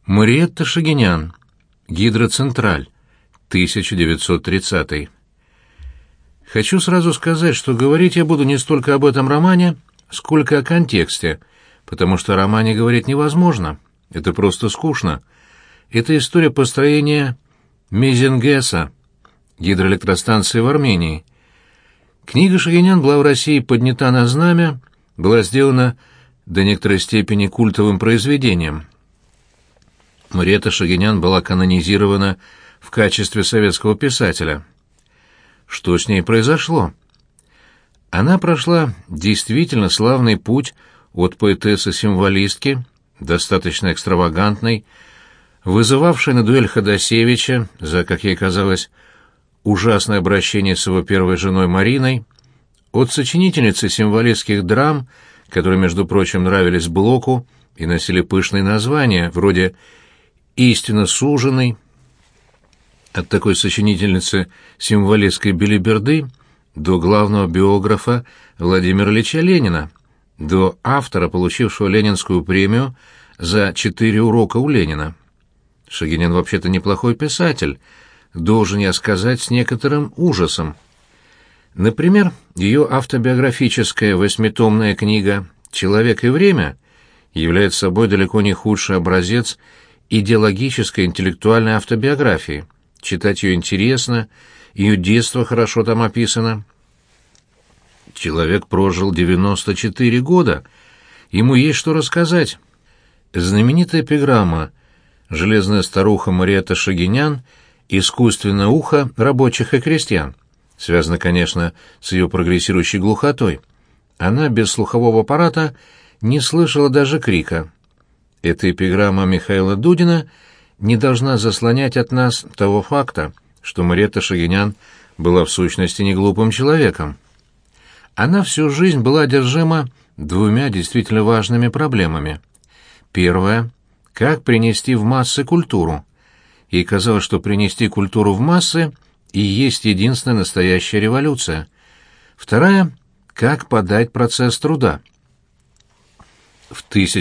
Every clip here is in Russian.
Мариэтта Шагинян. Гидроцентраль. 1930. Хочу сразу сказать, что говорить я буду не столько об этом романе, сколько о контексте, потому что о романе говорить невозможно. Это просто скучно. Это история построения Мезенгеса, гидроэлектростанции в Армении. Книга Шагинян была в России поднята на знамя, была сделана до некоторой степени культовым произведением. Мариэтта Шагинян была канонизирована в качестве советского писателя. Что с ней произошло? Она прошла действительно славный путь от поэтессы-символистки, достаточно экстравагантной, вызывавшей на дуэль Ходосевича за, как ей казалось, ужасное обращение с его первой женой Мариной, от сочинительницы символистских драм, которые, между прочим, нравились Блоку и носили пышные названия, вроде «Истинно суженый», от такой сочинительницы символистской белиберды до главного биографа Владимира Ильича Ленина, до автора, получившего Ленинскую премию за 4 урока у Ленина. Шагинян вообще-то неплохой писатель, должен я сказать с некоторым ужасом. Например, ее автобиографическая 8-томная книга «Человек и время» является собой далеко не худший образец идеологической интеллектуальной автобиографии. Читать ее интересно, ее детство хорошо там описано. Человек прожил 94 года, ему есть что рассказать. Знаменитая эпиграмма «Железная старуха Мариэтта Шагинян. Искусственное ухо рабочих и крестьян» связана, конечно, с ее прогрессирующей глухотой. Она без слухового аппарата не слышала даже крика. Эта эпиграмма Михаила Дудина не должна заслонять от нас того факта, что Мариэтта Шагинян была в сущности не глупым человеком. Она всю жизнь была одержима двумя действительно важными проблемами. Первая — как принести в массы культуру. Ей казалось, что принести культуру в массы и есть единственная настоящая революция. Вторая — как подать процесс труда. В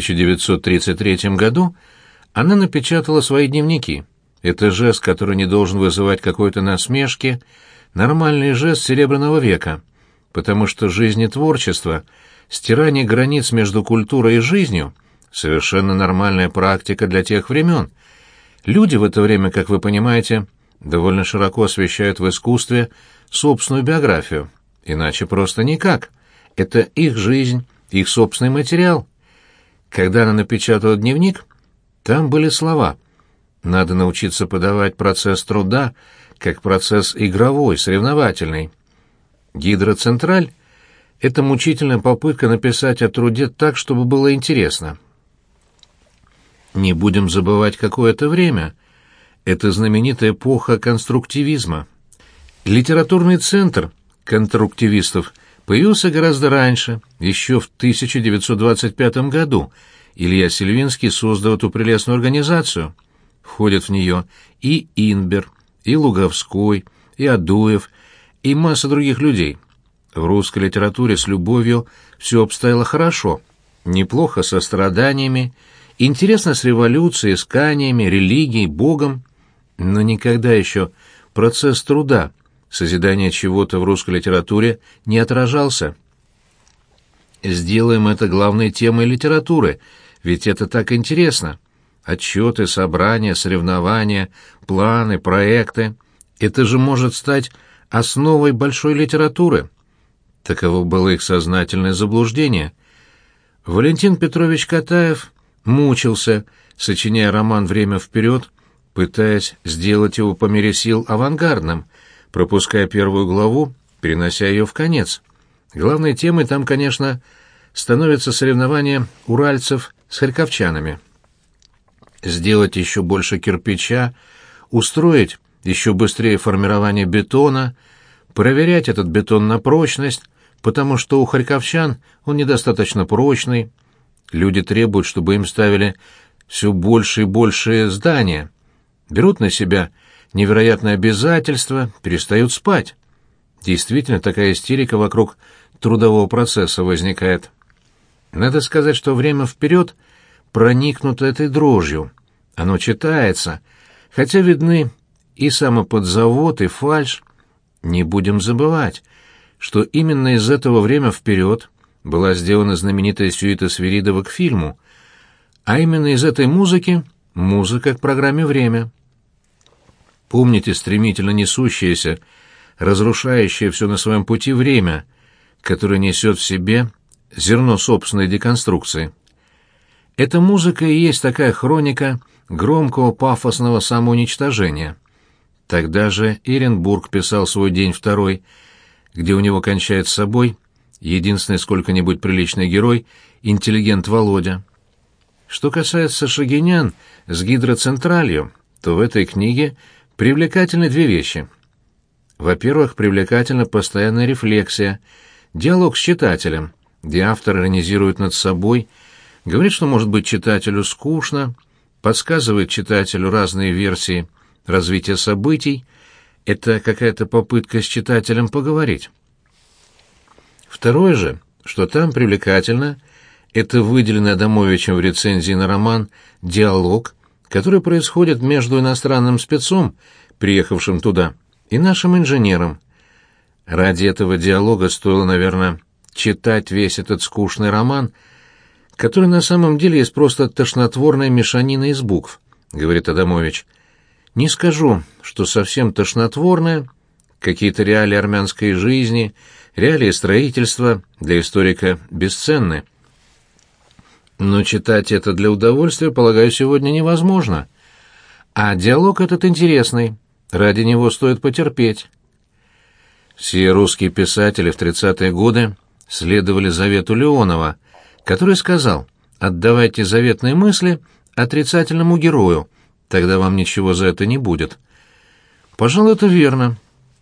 1933 году она напечатала свои дневники. Это жест, который не должен вызывать какой-то насмешки, нормальный жест Серебряного века, потому что жизнь и творчество, стирание границ между культурой и жизнью — совершенно нормальная практика для тех времен. Люди в это время, как вы понимаете, довольно широко освещают в искусстве собственную биографию. Иначе просто никак. Это их жизнь, их собственный материал. Когда она напечатала дневник, там были слова: «Надо научиться подавать процесс труда как процесс игровой, соревновательный». «Гидроцентраль» — это мучительная попытка написать о труде так, чтобы было интересно. Не будем забывать, какое это время. Это знаменитая эпоха конструктивизма. Литературный центр конструктивистов появился гораздо раньше, еще в 1925 году. Илья Сильвинский создал эту прелестную организацию. Входят в нее и Инбер, и Луговской, и Адуев, и масса других людей. В русской литературе с любовью все обстояло хорошо, неплохо со страданиями, интересно с революцией, исканиями, религией, Богом, но никогда еще процесс труда, созидание чего-то в русской литературе не отражался. Сделаем это главной темой литературы, ведь это так интересно. Отчеты, собрания, соревнования, планы, проекты. Это же может стать основой большой литературы. Таково было их сознательное заблуждение. Валентин Петрович Катаев мучился, сочиняя роман «Время вперед», пытаясь сделать его по мере сил авангардным, пропуская первую главу, перенося ее в конец. Главной темой там, конечно, становится соревнование уральцев с харьковчанами. Сделать еще больше кирпича, устроить еще быстрее формирование бетона, проверять этот бетон на прочность, потому что у харьковчан он недостаточно прочный. Люди требуют, чтобы им ставили все больше и больше здания, берут на себя невероятные обязательства, перестают спать. Действительно, такая истерика вокруг трудового процесса возникает. Надо сказать, что «Время вперед» проникнуто этой дрожью. Оно читается, хотя видны и самоподзавод, и фальшь. Не будем забывать, что именно из этого времени вперед была сделана знаменитая сюита Свиридова к фильму, а именно из этой музыки музыка к программе «Время». Помните стремительно несущееся, разрушающее все на своем пути время, которое несет в себе зерно собственной деконструкции? Эта музыка и есть такая хроника громкого пафосного самоуничтожения. Тогда же Эренбург писал свой «День второй», где у него кончает с собой единственный сколько-нибудь приличный герой, интеллигент Володя. Что касается Шагинян с гидроцентралью, то в этой книге привлекательны две вещи. Во-первых, привлекательна постоянная рефлексия, диалог с читателем, где автор иронизирует над собой, говорит, что, может быть, читателю скучно, подсказывает читателю разные версии развития событий. Это какая-то попытка с читателем поговорить. Второе же, что там привлекательно, это выделенный Адамовичем в рецензии на роман диалог, который происходит между иностранным спецом, приехавшим туда, и нашим инженером. Ради этого диалога стоило, наверное, читать весь этот скучный роман, который на самом деле есть просто тошнотворная мешанина из букв, говорит Адамович. Не скажу, что совсем тошнотворная, какие-то реалии армянской жизни, реалии строительства для историка бесценны. Но читать это для удовольствия, полагаю, сегодня невозможно. А диалог этот интересный, ради него стоит потерпеть. Все русские писатели в 30-е годы следовали завету Леонова, который сказал: «Отдавайте заветные мысли отрицательному герою, тогда вам ничего за это не будет». Пожалуй, это верно.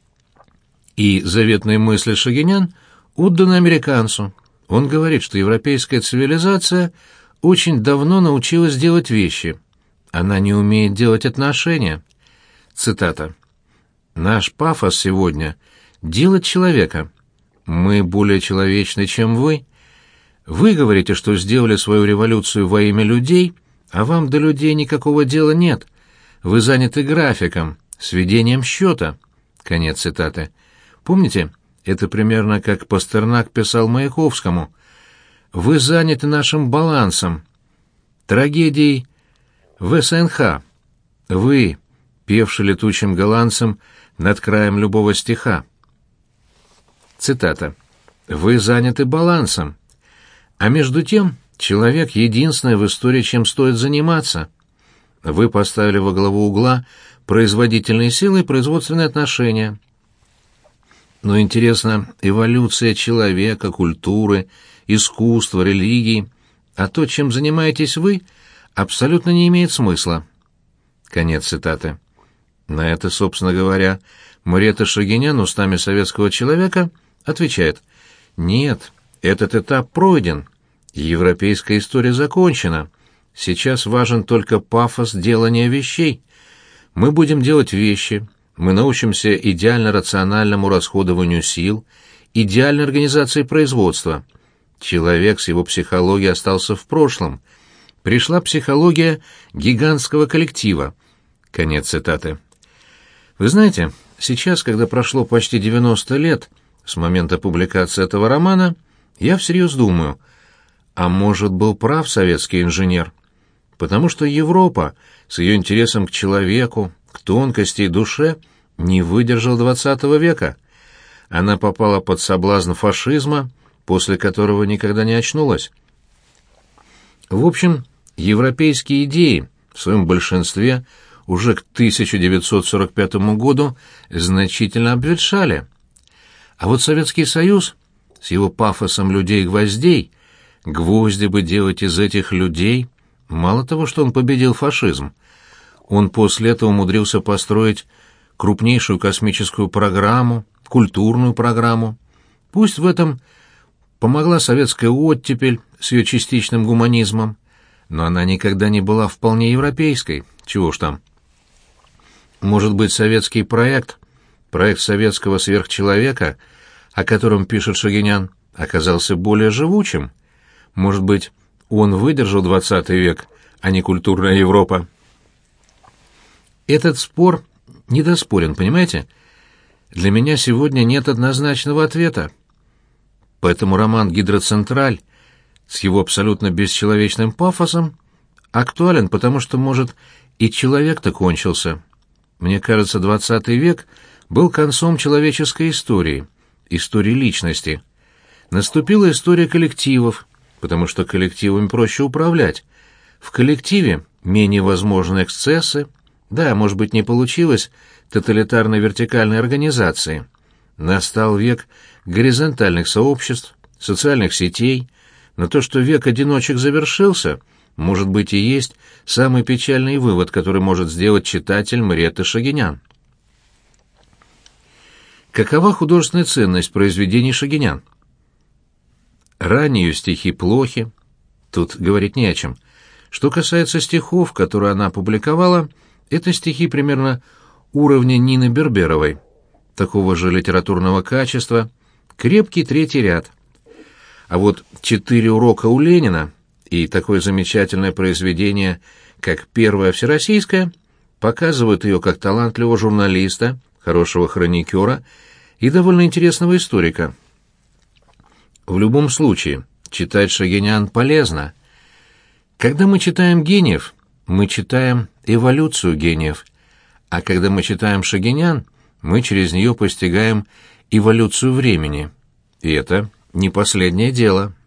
И заветные мысли Шагинян отданы американцу. Он говорит, что европейская цивилизация очень давно научилась делать вещи. Она не умеет делать отношения. Цитата. «Наш пафос сегодня — делать человека. Мы более человечны, чем вы. Вы говорите, что сделали свою революцию во имя людей, а вам до людей никакого дела нет. Вы заняты графиком, сведением счета». Конец цитаты. Помните, это примерно как Пастернак писал Маяковскому: «Вы заняты нашим балансом, трагедией ВСНХ. Вы, певший летучим голландцем над краем любого стиха». Цитата. «Вы заняты балансом. А между тем, человек — единственное в истории, чем стоит заниматься. Вы поставили во главу угла производительные силы и производственные отношения. Но интересна эволюция человека, культуры, искусства, религии, а то, чем занимаетесь вы, абсолютно не имеет смысла». Конец цитаты. На это, собственно говоря, Мурета Шагинян устами советского человека отвечает: «Нет, этот этап пройден, европейская история закончена, сейчас важен только пафос делания вещей. Мы будем делать вещи, мы научимся идеально рациональному расходованию сил, идеальной организации производства. Человек с его психологией остался в прошлом. Пришла психология гигантского коллектива». Конец цитаты. Вы знаете, сейчас, когда прошло почти 90 лет с момента публикации этого романа, я всерьез думаю, а может, был прав советский инженер? Потому что Европа с ее интересом к человеку, к тонкости и душе не выдержала XX века. Она попала под соблазн фашизма, после которого никогда не очнулась. В общем, европейские идеи в своем большинстве уже к 1945 году значительно обветшали. А вот Советский Союз с его пафосом людей-гвоздей, гвозди бы делать из этих людей, мало того, что он победил фашизм, он после этого умудрился построить крупнейшую космическую программу, культурную программу. Пусть в этом помогла советская оттепель с ее частичным гуманизмом, но она никогда не была вполне европейской, чего ж там. Может быть, советский проект советского сверхчеловека, о котором пишет Шагинян, оказался более живучим? Может быть, он выдержал XX век, а не культурная Европа? Этот спор недоспорен, понимаете? Для меня сегодня нет однозначного ответа. Поэтому роман «Гидроцентраль» с его абсолютно бесчеловечным пафосом актуален, потому что, может, и человек-то кончился. Мне кажется, XX век был концом человеческой истории, истории личности. Наступила история коллективов, потому что коллективами проще управлять. В коллективе менее возможны эксцессы. Да, может быть, не получилось тоталитарной вертикальной организации. Настал век горизонтальных сообществ, социальных сетей, но то, что век одиночек завершился, может быть, и есть самый печальный вывод, который может сделать читатель Мариэтты Шагинян. Какова художественная ценность произведений Шагинян? Ранние ее стихи плохи, тут говорить не о чем. Что касается стихов, которые она опубликовала, это стихи примерно уровня Нины Берберовой, такого же литературного качества, крепкий третий ряд. А вот «4 урока у Ленина» и такое замечательное произведение, как «Первая всероссийская», показывают ее как талантливого журналиста, хорошего хроникера и довольно интересного историка. В любом случае, читать Шагинян полезно. Когда мы читаем гениев, мы читаем эволюцию гениев, а когда мы читаем Шагинян, мы через нее постигаем эволюцию времени. И это не последнее дело.